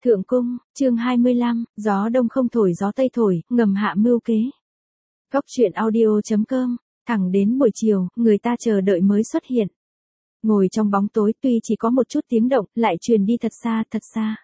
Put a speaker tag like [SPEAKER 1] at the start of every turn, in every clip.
[SPEAKER 1] Thượng cung, chương 25, gió đông không thổi gió tây thổi, ngầm hạ mưu kế. Góc truyện audio.com, thẳng đến buổi chiều, người ta chờ đợi mới xuất hiện. Ngồi trong bóng tối tuy chỉ có một chút tiếng động, lại truyền đi thật xa thật xa.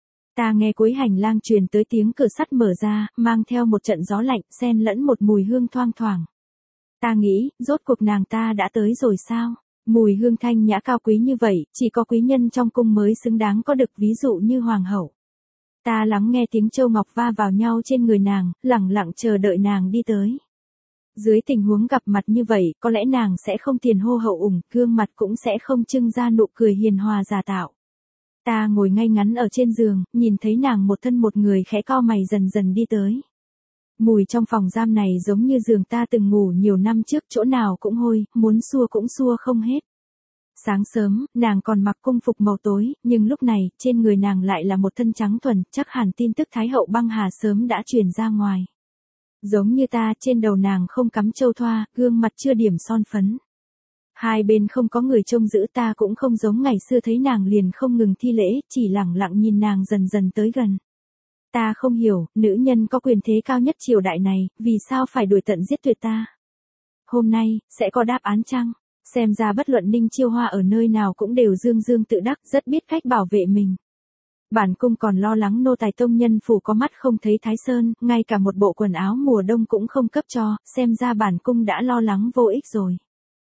[SPEAKER 1] Ta nghe cuối hành lang truyền tới tiếng cửa sắt mở ra, mang theo một trận gió lạnh, xen lẫn một mùi hương thoang thoảng. Ta nghĩ, rốt cuộc nàng ta đã tới rồi sao? Mùi hương thanh nhã cao quý như vậy, chỉ có quý nhân trong cung mới xứng đáng có được, ví dụ như hoàng hậu. Ta lắng nghe tiếng châu ngọc va vào nhau trên người nàng, lẳng lặng chờ đợi nàng đi tới. Dưới tình huống gặp mặt như vậy, có lẽ nàng sẽ không tiền hô hậu ủng, gương mặt cũng sẽ không trưng ra nụ cười hiền hòa giả tạo. Ta ngồi ngay ngắn ở trên giường, nhìn thấy nàng một thân một người khẽ cau mày dần dần đi tới. Mùi trong phòng giam này giống như giường ta từng ngủ nhiều năm trước, chỗ nào cũng hôi, muốn xua cũng xua không hết. Sáng sớm, nàng còn mặc cung phục màu tối, nhưng lúc này, trên người nàng lại là một thân trắng thuần, chắc hẳn tin tức Thái hậu băng hà sớm đã truyền ra ngoài. Giống như ta, trên đầu nàng không cắm châu thoa, gương mặt chưa điểm son phấn. Hai bên không có người trông giữ, ta cũng không giống ngày xưa thấy nàng liền không ngừng thi lễ, chỉ lẳng lặng nhìn nàng dần dần tới gần. Ta không hiểu, nữ nhân có quyền thế cao nhất triều đại này, vì sao phải đuổi tận giết tuyệt ta? Hôm nay, sẽ có đáp án chăng? Xem ra bất luận Ninh Chiêu Hoa ở nơi nào cũng đều dương dương tự đắc, rất biết cách bảo vệ mình. Bản cung còn lo lắng nô tài tông nhân phủ có mắt không thấy Thái Sơn, ngay cả một bộ quần áo mùa đông cũng không cấp cho, xem ra bản cung đã lo lắng vô ích rồi.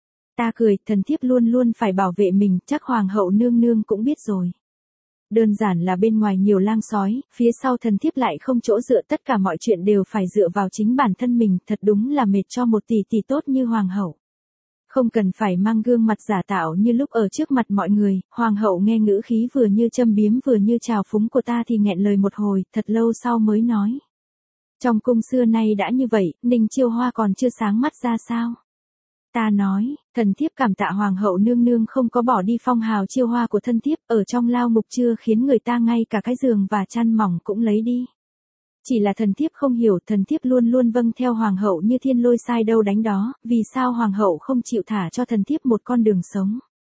[SPEAKER 1] Ta cười, thần thiếp luôn luôn phải bảo vệ mình, chắc hoàng hậu nương nương cũng biết rồi. Đơn giản là bên ngoài nhiều lang sói, phía sau thần thiếp lại không chỗ dựa, tất cả mọi chuyện đều phải dựa vào chính bản thân mình, thật đúng là mệt cho một tỷ tỷ tốt như hoàng hậu. Không cần phải mang gương mặt giả tạo như lúc ở trước mặt mọi người, hoàng hậu nghe ngữ khí vừa như châm biếm vừa như trào phúng của ta thì nghẹn lời một hồi, thật lâu sau mới nói. Trong cung xưa nay đã như vậy, Ninh Chiêu Hoa còn chưa sáng mắt ra sao? Ta nói, thần thiếp cảm tạ hoàng hậu nương nương không có bỏ đi phong hào Chiêu Hoa của thân thiếp, ở trong lao ngục chưa khiến người ta ngay cả cái giường và chăn mỏng cũng lấy đi. Chỉ là thần thiếp không hiểu, thần thiếp luôn luôn vâng theo hoàng hậu như thiên lôi sai đâu đánh đó, vì sao hoàng hậu không chịu thả cho thần thiếp một con đường sống.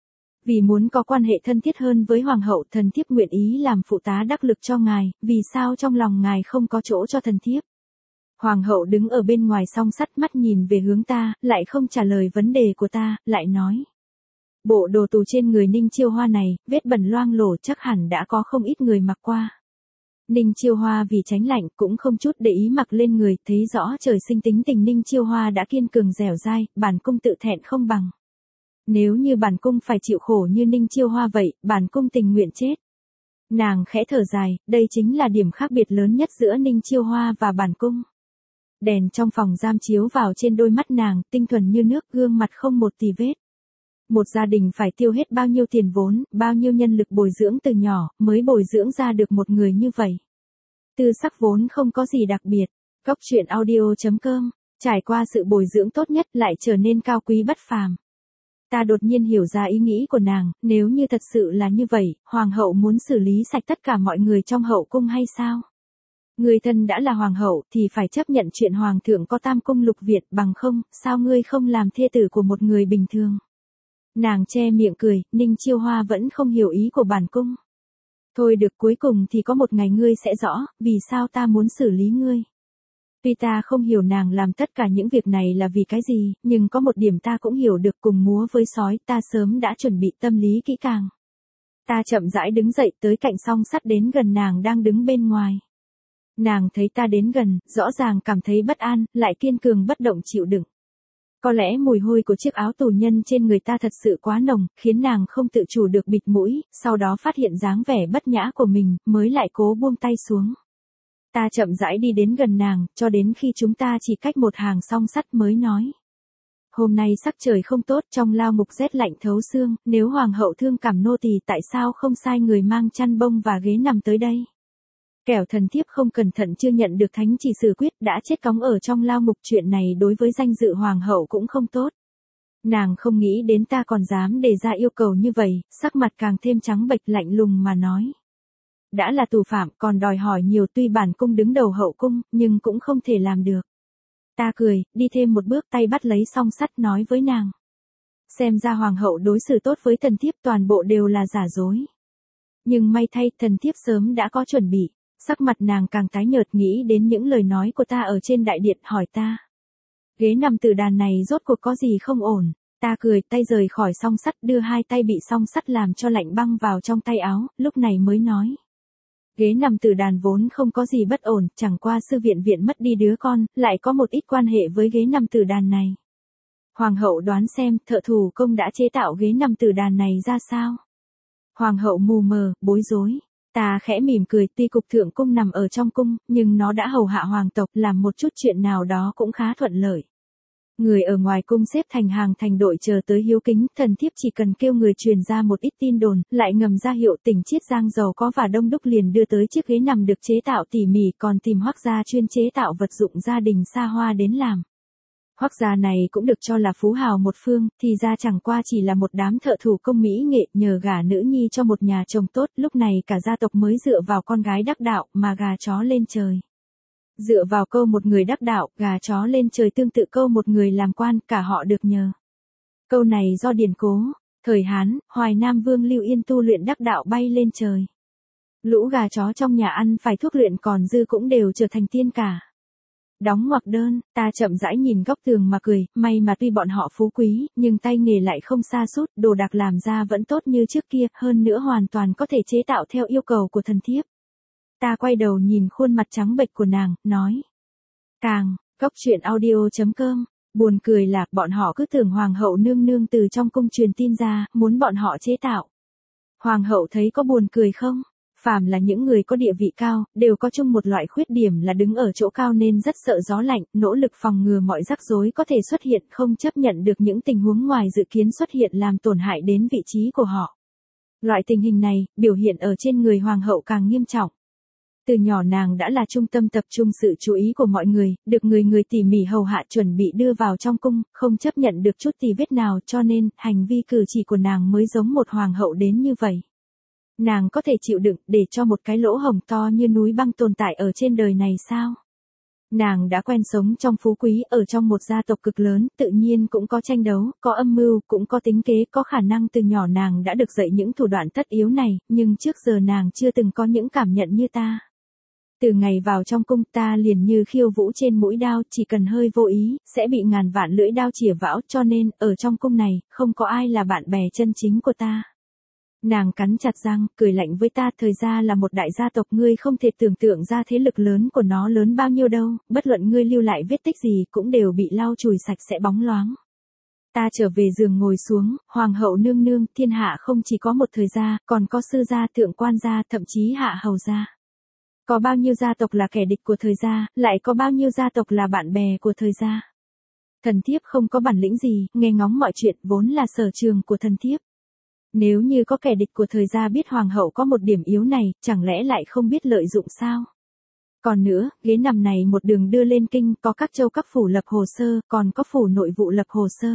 [SPEAKER 1] Vì muốn có quan hệ thân thiết hơn với hoàng hậu, thần thiếp nguyện ý làm phụ tá đắc lực cho ngài, vì sao trong lòng ngài không có chỗ cho thần thiếp. Hoàng hậu đứng ở bên ngoài song sắt, mắt nhìn về hướng ta, lại không trả lời vấn đề của ta, lại nói. Bộ đồ tù trên người Ninh Chiêu Hoa này, vết bẩn loang lổ chắc hẳn đã có không ít người mặc qua. Ninh Chiêu Hoa vì tránh lạnh cũng không chút để ý mặc lên người, thấy rõ trời sinh tính tình Ninh Chiêu Hoa đã kiên cường dẻo dai, bản cung tự thẹn không bằng. Nếu như bản cung phải chịu khổ như Ninh Chiêu Hoa vậy, bản cung tình nguyện chết. Nàng khẽ thở dài, đây chính là điểm khác biệt lớn nhất giữa Ninh Chiêu Hoa và bản cung. Đèn trong phòng giam chiếu vào trên đôi mắt nàng, tinh thuần như nước, gương mặt không một tì vết. Một gia đình phải tiêu hết bao nhiêu tiền vốn, bao nhiêu nhân lực bồi dưỡng từ nhỏ, mới bồi dưỡng ra được một người như vậy. Tư sắc vốn không có gì đặc biệt. Góc truyện audio.com, trải qua sự bồi dưỡng tốt nhất lại trở nên cao quý bất phàm. Ta đột nhiên hiểu ra ý nghĩ của nàng, nếu như thật sự là như vậy, hoàng hậu muốn xử lý sạch tất cả mọi người trong hậu cung hay sao? Người thân đã là hoàng hậu thì phải chấp nhận chuyện hoàng thượng có tam cung lục viện, bằng không, sao ngươi không làm thê tử của một người bình thường? Nàng che miệng cười, Ninh Chiêu Hoa vẫn không hiểu ý của bản cung. Thôi được, cuối cùng thì có một ngày ngươi sẽ rõ, vì sao ta muốn xử lý ngươi. Tuy ta không hiểu nàng làm tất cả những việc này là vì cái gì, nhưng có một điểm ta cũng hiểu được, cùng múa với sói, ta sớm đã chuẩn bị tâm lý kỹ càng. Ta chậm rãi đứng dậy tới cạnh song sắt đến gần nàng đang đứng bên ngoài. Nàng thấy ta đến gần, rõ ràng cảm thấy bất an, lại kiên cường bất động chịu đựng. Có lẽ mùi hôi của chiếc áo tù nhân trên người ta thật sự quá nồng, khiến nàng không tự chủ được bịt mũi, sau đó phát hiện dáng vẻ bất nhã của mình, mới lại cố buông tay xuống. Ta chậm rãi đi đến gần nàng, cho đến khi chúng ta chỉ cách một hàng song sắt mới nói. Hôm nay sắc trời không tốt, trong lao ngục rét lạnh thấu xương, nếu hoàng hậu thương cảm nô tỳ tại sao không sai người mang chăn bông và ghế nằm tới đây. Kẻo thần thiếp không cẩn thận chưa nhận được thánh chỉ xử quyết, đã chết cóng ở trong lao ngục, chuyện này đối với danh dự hoàng hậu cũng không tốt. Nàng không nghĩ đến ta còn dám đề ra yêu cầu như vậy, sắc mặt càng thêm trắng bệch, lạnh lùng mà nói. Đã là tù phạm còn đòi hỏi nhiều, tuy bản cung đứng đầu hậu cung, nhưng cũng không thể làm được. Ta cười, đi thêm một bước, tay bắt lấy song sắt nói với nàng. Xem ra hoàng hậu đối xử tốt với thần thiếp toàn bộ đều là giả dối. Nhưng may thay, thần thiếp sớm đã có chuẩn bị. Sắc mặt nàng càng tái nhợt, nghĩ đến những lời nói của ta ở trên đại điện, hỏi ta. Ghế nằm tử đàn này rốt cuộc có gì không ổn? Ta cười, tay rời khỏi song sắt, đưa hai tay bị song sắt làm cho lạnh băng vào trong tay áo, lúc này mới nói. Ghế nằm tử đàn vốn không có gì bất ổn, chẳng qua sư viện viện mất đi đứa con, lại có một ít quan hệ với ghế nằm tử đàn này. Hoàng hậu đoán xem, thợ thủ công đã chế tạo ghế nằm tử đàn này ra sao? Hoàng hậu mù mờ, bối rối. Ta khẽ mỉm cười, tuy cục thượng cung nằm ở trong cung, nhưng nó đã hầu hạ hoàng tộc, làm một chút chuyện nào đó cũng khá thuận lợi. Người ở ngoài cung xếp thành hàng thành đội chờ tới hiếu kính, thần thiếp chỉ cần kêu người truyền ra một ít tin đồn, lại ngầm ra hiệu tỉnh Chiết Giang giàu có và đông đúc liền đưa tới chiếc ghế nằm được chế tạo tỉ mỉ, còn tìm Hoắc gia chuyên chế tạo vật dụng gia đình xa hoa đến làm. Hoắc gia này cũng được cho là phú hào một phương, thì ra chẳng qua chỉ là một đám thợ thủ công mỹ nghệ, nhờ gả nữ nhi cho một nhà chồng tốt, lúc này cả gia tộc mới dựa vào con gái đắc đạo mà gà chó lên trời. Dựa vào câu một người đắc đạo, gà chó lên trời tương tự câu một người làm quan, cả họ được nhờ. Câu này do điển cố, thời Hán, Hoài Nam Vương Lưu Yên tu luyện đắc đạo bay lên trời. Lũ gà chó trong nhà ăn phải thuốc luyện còn dư cũng đều trở thành tiên cả. Đóng ngoặc đơn, ta chậm rãi nhìn góc tường mà cười, may mà tuy bọn họ phú quý, nhưng tay nghề lại không sa sút, đồ đạc làm ra vẫn tốt như trước kia, hơn nữa hoàn toàn có thể chế tạo theo yêu cầu của thần thiếp. Ta quay đầu nhìn khuôn mặt trắng bệch của nàng, nói. Góc truyện audio.com, buồn cười là, bọn họ cứ tưởng hoàng hậu nương nương từ trong cung truyền tin ra, muốn bọn họ chế tạo. Hoàng hậu thấy có buồn cười không? Phàm là những người có địa vị cao, đều có chung một loại khuyết điểm là đứng ở chỗ cao nên rất sợ gió lạnh, nỗ lực phòng ngừa mọi rắc rối có thể xuất hiện, không chấp nhận được những tình huống ngoài dự kiến xuất hiện làm tổn hại đến vị trí của họ. Loại tình hình này, biểu hiện ở trên người hoàng hậu càng nghiêm trọng. Từ nhỏ nàng đã là trung tâm tập trung sự chú ý của mọi người, được người tỉ mỉ hầu hạ chuẩn bị đưa vào trong cung, không chấp nhận được chút tì vết nào, cho nên, hành vi cử chỉ của nàng mới giống một hoàng hậu đến như vậy. Nàng có thể chịu đựng để cho một cái lỗ hổng to như núi băng tồn tại ở trên đời này sao? Nàng đã quen sống trong phú quý, ở trong một gia tộc cực lớn, tự nhiên cũng có tranh đấu, có âm mưu, cũng có tính kế, có khả năng từ nhỏ nàng đã được dạy những thủ đoạn tất yếu này, nhưng trước giờ nàng chưa từng có những cảm nhận như ta. Từ ngày vào trong cung ta liền như khiêu vũ trên mũi đao, chỉ cần hơi vô ý, sẽ bị ngàn vạn lưỡi đao chĩa vão, cho nên, ở trong cung này, không có ai là bạn bè chân chính của ta. Nàng cắn chặt răng, cười lạnh với ta, thời ra là một đại gia tộc, ngươi không thể tưởng tượng ra thế lực lớn của nó lớn bao nhiêu đâu, bất luận ngươi lưu lại vết tích gì cũng đều bị lau chùi sạch sẽ bóng loáng. Ta trở về giường ngồi xuống, hoàng hậu nương nương, thiên hạ không chỉ có một thời gia, còn có sư gia, thượng quan gia, thậm chí hạ hầu gia. Có bao nhiêu gia tộc là kẻ địch của thời gia, lại có bao nhiêu gia tộc là bạn bè của thời gia. Thần thiếp không có bản lĩnh gì, nghe ngóng mọi chuyện vốn là sở trường của thần thiếp. Nếu như có kẻ địch của thời gia biết hoàng hậu có một điểm yếu này, chẳng lẽ lại không biết lợi dụng sao? Còn nữa, ghế nằm này một đường đưa lên kinh, có các châu các phủ lập hồ sơ, còn có phủ nội vụ lập hồ sơ.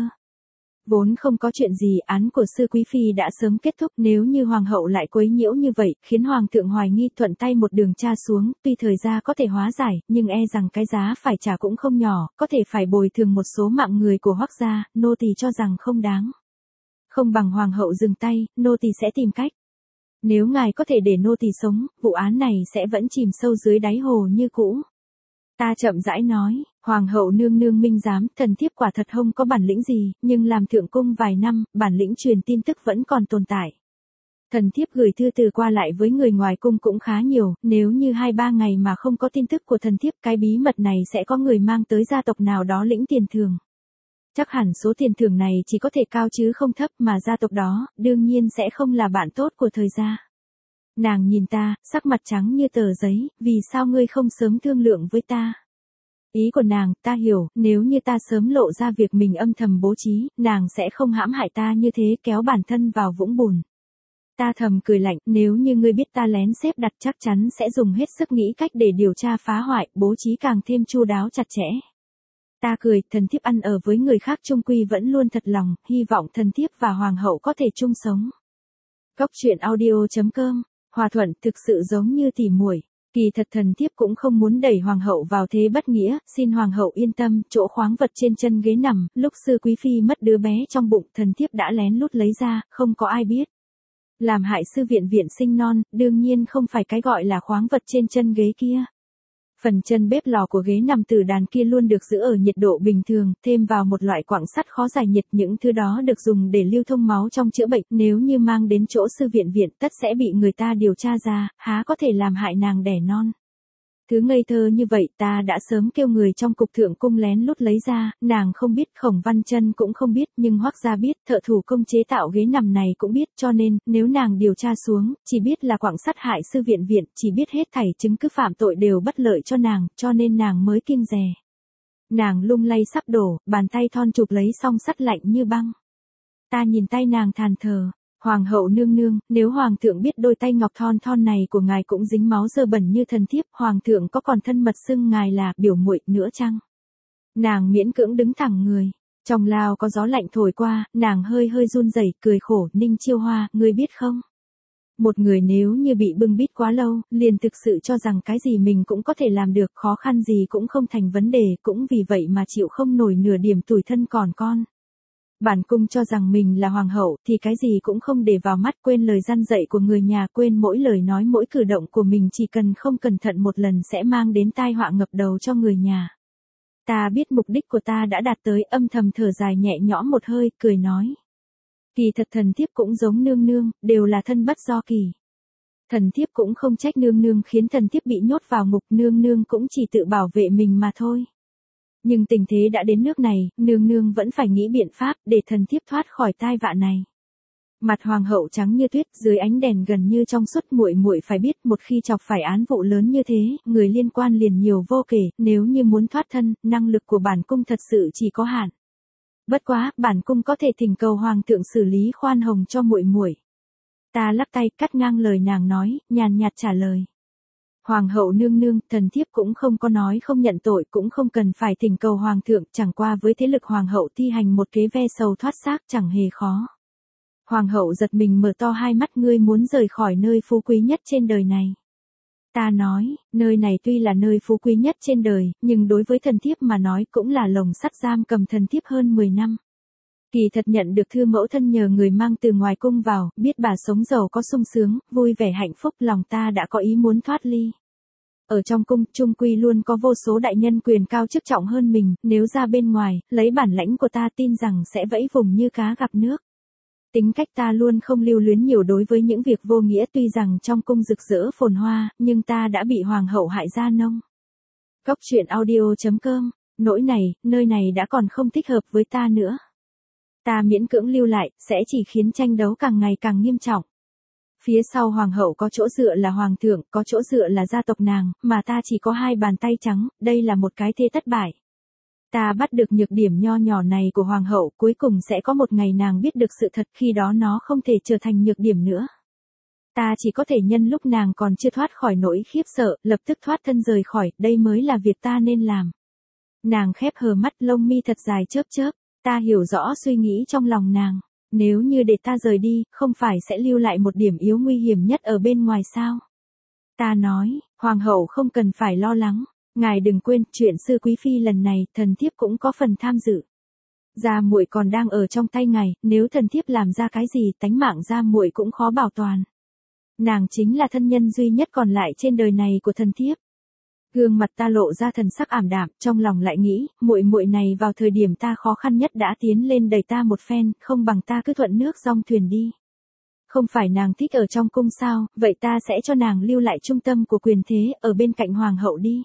[SPEAKER 1] Vốn không có chuyện gì, án của sư quý phi đã sớm kết thúc, nếu như hoàng hậu lại quấy nhiễu như vậy, khiến hoàng thượng hoài nghi, thuận tay một đường tra xuống, tuy thời gia có thể hóa giải, nhưng e rằng cái giá phải trả cũng không nhỏ, có thể phải bồi thường một số mạng người của Hoắc gia, nô tỳ cho rằng không đáng. Không bằng hoàng hậu dừng tay, nô tỳ sẽ tìm cách. Nếu ngài có thể để nô tỳ sống, vụ án này sẽ vẫn chìm sâu dưới đáy hồ như cũ. Ta chậm rãi nói, hoàng hậu nương nương minh giám, thần thiếp quả thật không có bản lĩnh gì, nhưng làm thượng cung vài năm, bản lĩnh truyền tin tức vẫn còn tồn tại. Thần thiếp gửi thư từ qua lại với người ngoài cung cũng khá nhiều, nếu như 2-3 ngày mà không có tin tức của thần thiếp, cái bí mật này sẽ có người mang tới gia tộc nào đó lĩnh tiền thưởng. Chắc hẳn số tiền thưởng này chỉ có thể cao chứ không thấp, mà gia tộc đó, đương nhiên sẽ không là bạn tốt của thời gia. Nàng nhìn ta, sắc mặt trắng như tờ giấy, vì sao ngươi không sớm thương lượng với ta? Ý của nàng, ta hiểu, nếu như ta sớm lộ ra việc mình âm thầm bố trí, nàng sẽ không hãm hại ta như thế, kéo bản thân vào vũng bùn. Ta thầm cười lạnh, nếu như ngươi biết ta lén xếp đặt chắc chắn sẽ dùng hết sức nghĩ cách để điều tra phá hoại, bố trí càng thêm chu đáo chặt chẽ. Ta cười, thần thiếp ăn ở với người khác chung quy vẫn luôn thật lòng, hy vọng thần thiếp và hoàng hậu có thể chung sống. Góc truyện audio.com, hòa thuận thực sự giống như tỉ muội. Kỳ thật thần thiếp cũng không muốn đẩy hoàng hậu vào thế bất nghĩa, xin hoàng hậu yên tâm, chỗ khoáng vật trên chân ghế nằm, lúc sư quý phi mất đứa bé trong bụng, thần thiếp đã lén lút lấy ra, không có ai biết. Làm hại sư viện viện sinh non, đương nhiên không phải cái gọi là khoáng vật trên chân ghế kia. Phần chân bếp lò của ghế nằm tử đàn kia luôn được giữ ở nhiệt độ bình thường, thêm vào một loại quặng sắt khó giải nhiệt, những thứ đó được dùng để lưu thông máu trong chữa bệnh, nếu như mang đến chỗ sư viện viện tất sẽ bị người ta điều tra ra, há có thể làm hại nàng đẻ non. Thứ ngây thơ như vậy ta đã sớm kêu người trong cục thượng cung lén lút lấy ra, nàng không biết, Khổng Văn Chân cũng không biết, nhưng Hoắc gia biết, thợ thủ công chế tạo ghế nằm này cũng biết, cho nên, nếu nàng điều tra xuống, chỉ biết là quặng sắt hại sư viện viện, chỉ biết hết thảy chứng cứ phạm tội đều bất lợi cho nàng, cho nên nàng mới kiêng dè. Nàng lung lay sắp đổ, bàn tay thon chụp lấy song sắt lạnh như băng. Ta nhìn tay nàng than thở. Hoàng hậu nương nương, nếu hoàng thượng biết đôi tay ngọc thon thon này của ngài cũng dính máu dơ bẩn như thần thiếp, hoàng thượng có còn thân mật xưng ngài là biểu muội nữa chăng? Nàng miễn cưỡng đứng thẳng người, trong lao có gió lạnh thổi qua, nàng hơi hơi run rẩy, cười khổ, Ninh Chiêu Hoa, ngươi biết không? Một người nếu như bị bưng bít quá lâu, liền thực sự cho rằng cái gì mình cũng có thể làm được, khó khăn gì cũng không thành vấn đề, cũng vì vậy mà chịu không nổi nửa điểm tủi thân còn con. Bản cung cho rằng mình là hoàng hậu thì cái gì cũng không để vào mắt, quên lời răn dạy của người nhà, quên mỗi lời nói mỗi cử động của mình, chỉ cần không cẩn thận một lần sẽ mang đến tai họa ngập đầu cho người nhà. Ta biết mục đích của ta đã đạt tới, âm thầm thở dài nhẹ nhõm một hơi, cười nói. Kỳ thật thần thiếp cũng giống nương nương, đều là thân bất do kỳ. Thần thiếp cũng không trách nương nương khiến thần thiếp bị nhốt vào ngục, nương nương cũng chỉ tự bảo vệ mình mà thôi. Nhưng tình thế đã đến nước này, nương nương vẫn phải nghĩ biện pháp để thần thiếp thoát khỏi tai vạ này. Mặt hoàng hậu trắng như tuyết, dưới ánh đèn gần như trong suốt, muội muội phải biết, một khi chọc phải án vụ lớn như thế, người liên quan liền nhiều vô kể, nếu như muốn thoát thân, năng lực của bản cung thật sự chỉ có hạn. Bất quá, bản cung có thể thỉnh cầu hoàng thượng xử lý khoan hồng cho muội muội. Ta lắc tay cắt ngang lời nàng nói, nhàn nhạt trả lời. Hoàng hậu nương nương, thần thiếp cũng không có nói không nhận tội, cũng không cần phải thỉnh cầu hoàng thượng, chẳng qua với thế lực hoàng hậu thi hành một kế ve sầu thoát xác chẳng hề khó. Hoàng hậu giật mình mở to hai mắt, ngươi muốn rời khỏi nơi phú quý nhất trên đời này. Ta nói, nơi này tuy là nơi phú quý nhất trên đời, nhưng đối với thần thiếp mà nói cũng là lồng sắt giam cầm thần thiếp hơn 10 năm. Kỳ thật nhận được thư mẫu thân nhờ người mang từ ngoài cung vào, biết bà sống giàu có sung sướng, vui vẻ hạnh phúc, lòng ta đã có ý muốn thoát ly. Ở trong cung, trung quy luôn có vô số đại nhân quyền cao chức trọng hơn mình, nếu ra bên ngoài, lấy bản lãnh của ta tin rằng sẽ vẫy vùng như cá gặp nước. Tính cách ta luôn không lưu luyến nhiều đối với những việc vô nghĩa, tuy rằng trong cung rực rỡ phồn hoa, nhưng ta đã bị hoàng hậu hại da nông. Góc truyện audio.com, nỗi này, nơi này đã còn không thích hợp với ta nữa. Ta miễn cưỡng lưu lại, sẽ chỉ khiến tranh đấu càng ngày càng nghiêm trọng. Phía sau hoàng hậu có chỗ dựa là hoàng thượng, có chỗ dựa là gia tộc nàng, mà ta chỉ có hai bàn tay trắng, đây là một cái thế thất bại. Ta bắt được nhược điểm nho nhỏ này của hoàng hậu, cuối cùng sẽ có một ngày nàng biết được sự thật, khi đó nó không thể trở thành nhược điểm nữa. Ta chỉ có thể nhân lúc nàng còn chưa thoát khỏi nỗi khiếp sợ, lập tức thoát thân rời khỏi, đây mới là việc ta nên làm. Nàng khép hờ mắt, lông mi thật dài chớp chớp, ta hiểu rõ suy nghĩ trong lòng nàng. Nếu như để ta rời đi, không phải sẽ lưu lại một điểm yếu nguy hiểm nhất ở bên ngoài sao? Ta nói, hoàng hậu không cần phải lo lắng, ngài đừng quên, chuyện sư quý phi lần này, thần thiếp cũng có phần tham dự. Gia muội còn đang ở trong tay ngài, nếu thần thiếp làm ra cái gì, tánh mạng gia muội cũng khó bảo toàn. Nàng chính là thân nhân duy nhất còn lại trên đời này của thần thiếp. Gương mặt ta lộ ra thần sắc ảm đạm, trong lòng lại nghĩ, muội muội này vào thời điểm ta khó khăn nhất đã tiến lên đẩy ta một phen, không bằng ta cứ thuận nước dong thuyền đi. Không phải nàng thích ở trong cung sao, vậy ta sẽ cho nàng lưu lại trung tâm của quyền thế, ở bên cạnh hoàng hậu đi.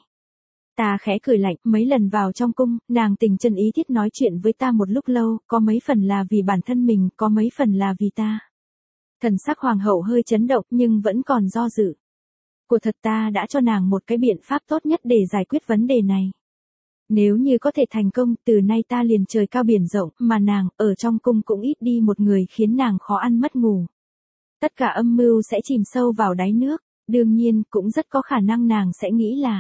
[SPEAKER 1] Ta khẽ cười lạnh, mấy lần vào trong cung, nàng tình chân ý thiết nói chuyện với ta một lúc lâu, có mấy phần là vì bản thân mình, có mấy phần là vì ta. Thần sắc hoàng hậu hơi chấn động nhưng vẫn còn do dự. Của thật ta đã cho nàng một cái biện pháp tốt nhất để giải quyết vấn đề này. Nếu như có thể thành công, từ nay ta liền trời cao biển rộng, mà nàng, ở trong cung cũng ít đi một người khiến nàng khó ăn mất ngủ. Tất cả âm mưu sẽ chìm sâu vào đáy nước, đương nhiên, cũng rất có khả năng nàng sẽ nghĩ là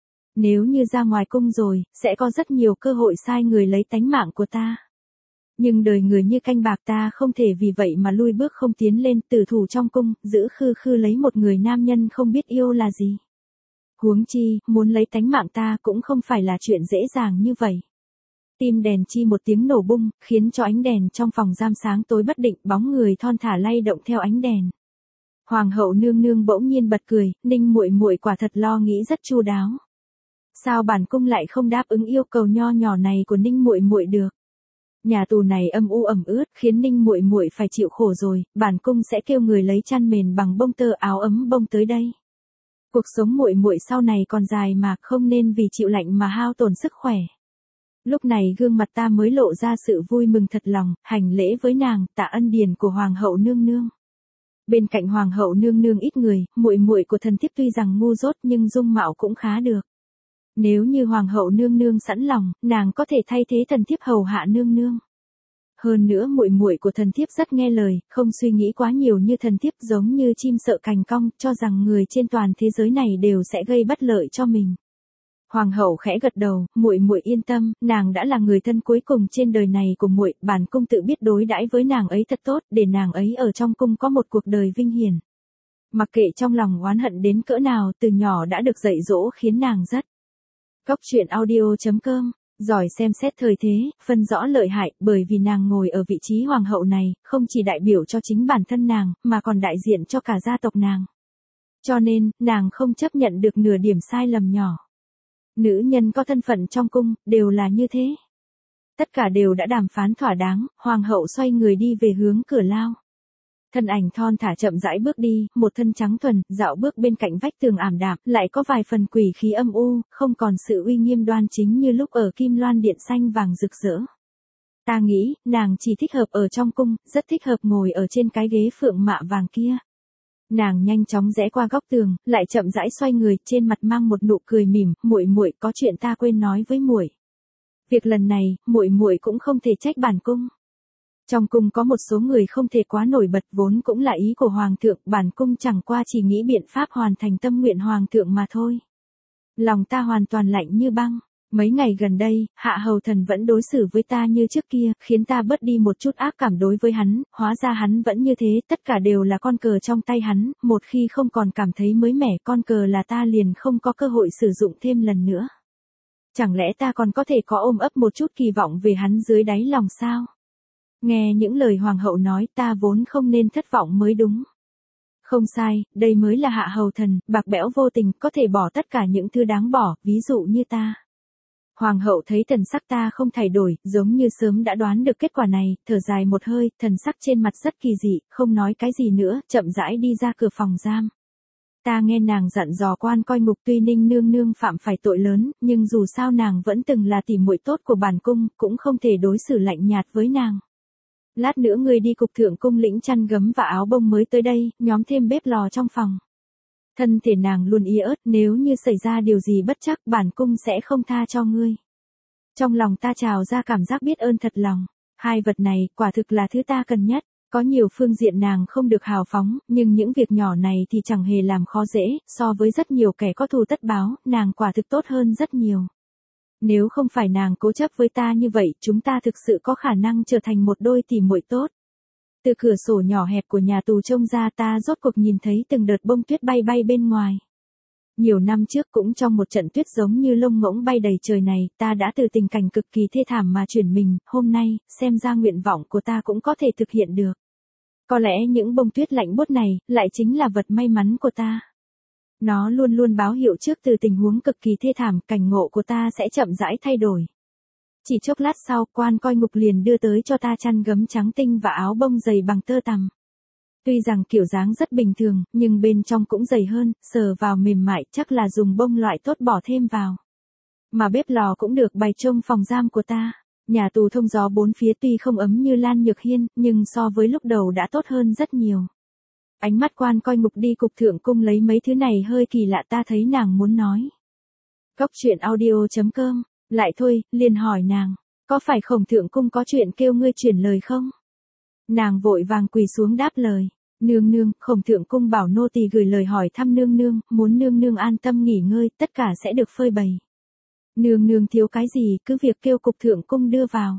[SPEAKER 1] nếu như ra ngoài cung rồi, sẽ có rất nhiều cơ hội sai người lấy tánh mạng của ta. Nhưng đời người như canh bạc, ta không thể vì vậy mà lui bước không tiến lên, tử thủ trong cung, giữ khư khư lấy một người nam nhân không biết yêu là gì. Huống chi, muốn lấy tánh mạng ta cũng không phải là chuyện dễ dàng như vậy. Tim đèn chi một tiếng nổ bung, khiến cho ánh đèn trong phòng giam sáng tối bất định, bóng người thon thả lay động theo ánh đèn. Hoàng hậu nương nương bỗng nhiên bật cười, Ninh muội muội quả thật lo nghĩ rất chu đáo. Sao bản cung lại không đáp ứng yêu cầu nho nhỏ này của Ninh muội muội được? Nhà tù này âm u ẩm ướt, khiến Ninh muội muội phải chịu khổ rồi, bản cung sẽ kêu người lấy chăn mền bằng bông tơ áo ấm bông tới đây. Cuộc sống muội muội sau này còn dài mà, không nên vì chịu lạnh mà hao tổn sức khỏe. Lúc này gương mặt ta mới lộ ra sự vui mừng thật lòng, hành lễ với nàng, tạ ân điển của hoàng hậu nương nương. Bên cạnh hoàng hậu nương nương ít người, muội muội của thần thiếp tuy rằng ngu dốt nhưng dung mạo cũng khá được. Nếu như hoàng hậu nương nương sẵn lòng, nàng có thể thay thế thần thiếp hầu hạ nương nương. Hơn nữa muội muội của thần thiếp rất nghe lời, không suy nghĩ quá nhiều như thần thiếp, giống như chim sợ cành cong, cho rằng người trên toàn thế giới này đều sẽ gây bất lợi cho mình. Hoàng hậu khẽ gật đầu, muội muội yên tâm, nàng đã là người thân cuối cùng trên đời này của muội, bản cung tự biết đối đãi với nàng ấy thật tốt, để nàng ấy ở trong cung có một cuộc đời vinh hiển. Mặc kệ trong lòng oán hận đến cỡ nào, từ nhỏ đã được dạy dỗ khiến nàng rất. Cóc truyện audio.com, giỏi xem xét thời thế, phân rõ lợi hại, bởi vì nàng ngồi ở vị trí hoàng hậu này, không chỉ đại biểu cho chính bản thân nàng, mà còn đại diện cho cả gia tộc nàng. Cho nên, nàng không chấp nhận được nửa điểm sai lầm nhỏ. Nữ nhân có thân phận trong cung, đều là như thế. Tất cả đều đã đàm phán thỏa đáng, hoàng hậu xoay người đi về hướng cửa lao. Thân ảnh thon thả chậm rãi bước đi, một thân trắng thuần, dạo bước bên cạnh vách tường ảm đạm, lại có vài phần quỷ khí âm u, không còn sự uy nghiêm đoan chính như lúc ở Kim Loan Điện xanh vàng rực rỡ. Ta nghĩ, nàng chỉ thích hợp ở trong cung, rất thích hợp ngồi ở trên cái ghế phượng mạ vàng kia. Nàng nhanh chóng rẽ qua góc tường, lại chậm rãi xoay người, trên mặt mang một nụ cười mỉm, muội muội có chuyện ta quên nói với muội. Việc lần này, muội muội cũng không thể trách bản cung. Trong cung có một số người không thể quá nổi bật, vốn cũng là ý của hoàng thượng, bản cung chẳng qua chỉ nghĩ biện pháp hoàn thành tâm nguyện hoàng thượng mà thôi. Lòng ta hoàn toàn lạnh như băng. Mấy ngày gần đây, hạ hầu thần vẫn đối xử với ta như trước kia, khiến ta bớt đi một chút ác cảm đối với hắn, hóa ra hắn vẫn như thế, tất cả đều là con cờ trong tay hắn, một khi không còn cảm thấy mới mẻ, con cờ là ta liền không có cơ hội sử dụng thêm lần nữa. Chẳng lẽ ta còn có thể có ôm ấp một chút kỳ vọng về hắn dưới đáy lòng sao? Nghe những lời hoàng hậu nói, ta vốn không nên thất vọng mới đúng. Không sai, đây mới là hạ hầu thần, bạc bẽo vô tình, có thể bỏ tất cả những thứ đáng bỏ, ví dụ như ta. Hoàng hậu thấy thần sắc ta không thay đổi, giống như sớm đã đoán được kết quả này, thở dài một hơi, thần sắc trên mặt rất kỳ dị, không nói cái gì nữa, chậm rãi đi ra cửa phòng giam. Ta nghe nàng dặn dò quan coi ngục, tuy Ninh nương nương phạm phải tội lớn, nhưng dù sao nàng vẫn từng là tỉ muội tốt của bản cung, cũng không thể đối xử lạnh nhạt với nàng. Lát nữa ngươi đi cục thượng cung lĩnh chăn gấm và áo bông mới tới đây, nhóm thêm bếp lò trong phòng. Thân thể nàng luôn yếu ớt, nếu như xảy ra điều gì bất trắc, bản cung sẽ không tha cho ngươi. Trong lòng ta trào ra cảm giác biết ơn thật lòng. Hai vật này, quả thực là thứ ta cần nhất. Có nhiều phương diện nàng không được hào phóng, nhưng những việc nhỏ này thì chẳng hề làm khó dễ, so với rất nhiều kẻ có thù tất báo, nàng quả thực tốt hơn rất nhiều. Nếu không phải nàng cố chấp với ta như vậy, chúng ta thực sự có khả năng trở thành một đôi tỉ muội tốt. Từ cửa sổ nhỏ hẹp của nhà tù trông ra, ta rốt cuộc nhìn thấy từng đợt bông tuyết bay bay bên ngoài. Nhiều năm trước cũng trong một trận tuyết giống như lông ngỗng bay đầy trời này, ta đã từ tình cảnh cực kỳ thê thảm mà chuyển mình, hôm nay, xem ra nguyện vọng của ta cũng có thể thực hiện được. Có lẽ những bông tuyết lạnh buốt này, lại chính là vật may mắn của ta. Nó luôn luôn báo hiệu trước từ tình huống cực kỳ thê thảm, cảnh ngộ của ta sẽ chậm rãi thay đổi. Chỉ chốc lát sau, quan coi ngục liền đưa tới cho ta chăn gấm trắng tinh và áo bông dày bằng tơ tằm. Tuy rằng kiểu dáng rất bình thường, nhưng bên trong cũng dày hơn, sờ vào mềm mại, chắc là dùng bông loại tốt bỏ thêm vào. Mà bếp lò cũng được bày trong phòng giam của ta. Nhà tù thông gió bốn phía tuy không ấm như Lan Nhược Hiên, nhưng so với lúc đầu đã tốt hơn rất nhiều. Ánh mắt quan coi ngục đi cục thượng cung lấy mấy thứ này hơi kỳ lạ, ta thấy nàng muốn nói. Cóc truyện audio.com, lại thôi, liền hỏi nàng, có phải Khổng thượng cung có chuyện kêu ngươi chuyển lời không? Nàng vội vàng quỳ xuống đáp lời, nương nương, Khổng thượng cung bảo nô tỳ gửi lời hỏi thăm nương nương, muốn nương nương an tâm nghỉ ngơi, tất cả sẽ được phơi bày. Nương nương thiếu cái gì, cứ việc kêu cục thượng cung đưa vào.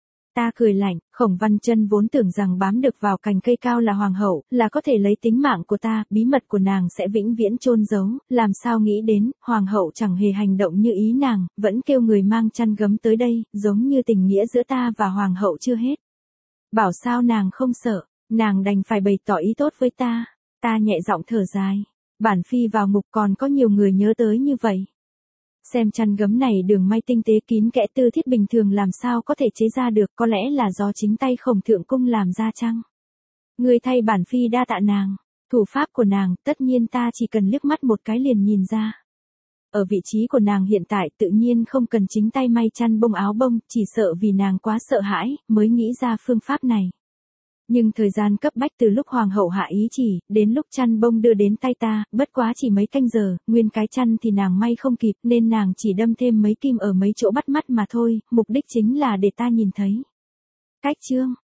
[SPEAKER 1] Ta cười lạnh, Khổng Văn Chân vốn tưởng rằng bám được vào cành cây cao là hoàng hậu, là có thể lấy tính mạng của ta, bí mật của nàng sẽ vĩnh viễn chôn giấu, làm sao nghĩ đến, hoàng hậu chẳng hề hành động như ý nàng, vẫn kêu người mang chăn gấm tới đây, giống như tình nghĩa giữa ta và hoàng hậu chưa hết. Bảo sao nàng không sợ, nàng đành phải bày tỏ ý tốt với ta. Ta nhẹ giọng thở dài. Bản Phi vào ngục còn có nhiều người nhớ tới như vậy. Xem chăn gấm này đường may tinh tế kín kẽ, tư thiết bình thường làm sao có thể chế ra được, có lẽ là do chính tay Khổng Thượng Cung làm ra chăng? Người thay Bản Phi đa tạ nàng. Thủ pháp của nàng, tất nhiên ta chỉ cần liếc mắt một cái liền nhìn ra. Ở vị trí của nàng hiện tại tự nhiên không cần chính tay may chăn bông áo bông, chỉ sợ vì nàng quá sợ hãi, mới nghĩ ra phương pháp này. Nhưng thời gian cấp bách từ lúc hoàng hậu hạ ý chỉ, đến lúc chăn bông đưa đến tay ta, bất quá chỉ mấy canh giờ, nguyên cái chăn thì nàng may không kịp, nên nàng chỉ đâm thêm mấy kim ở mấy chỗ bắt mắt mà thôi, mục đích chính là để ta nhìn thấy. Cách chương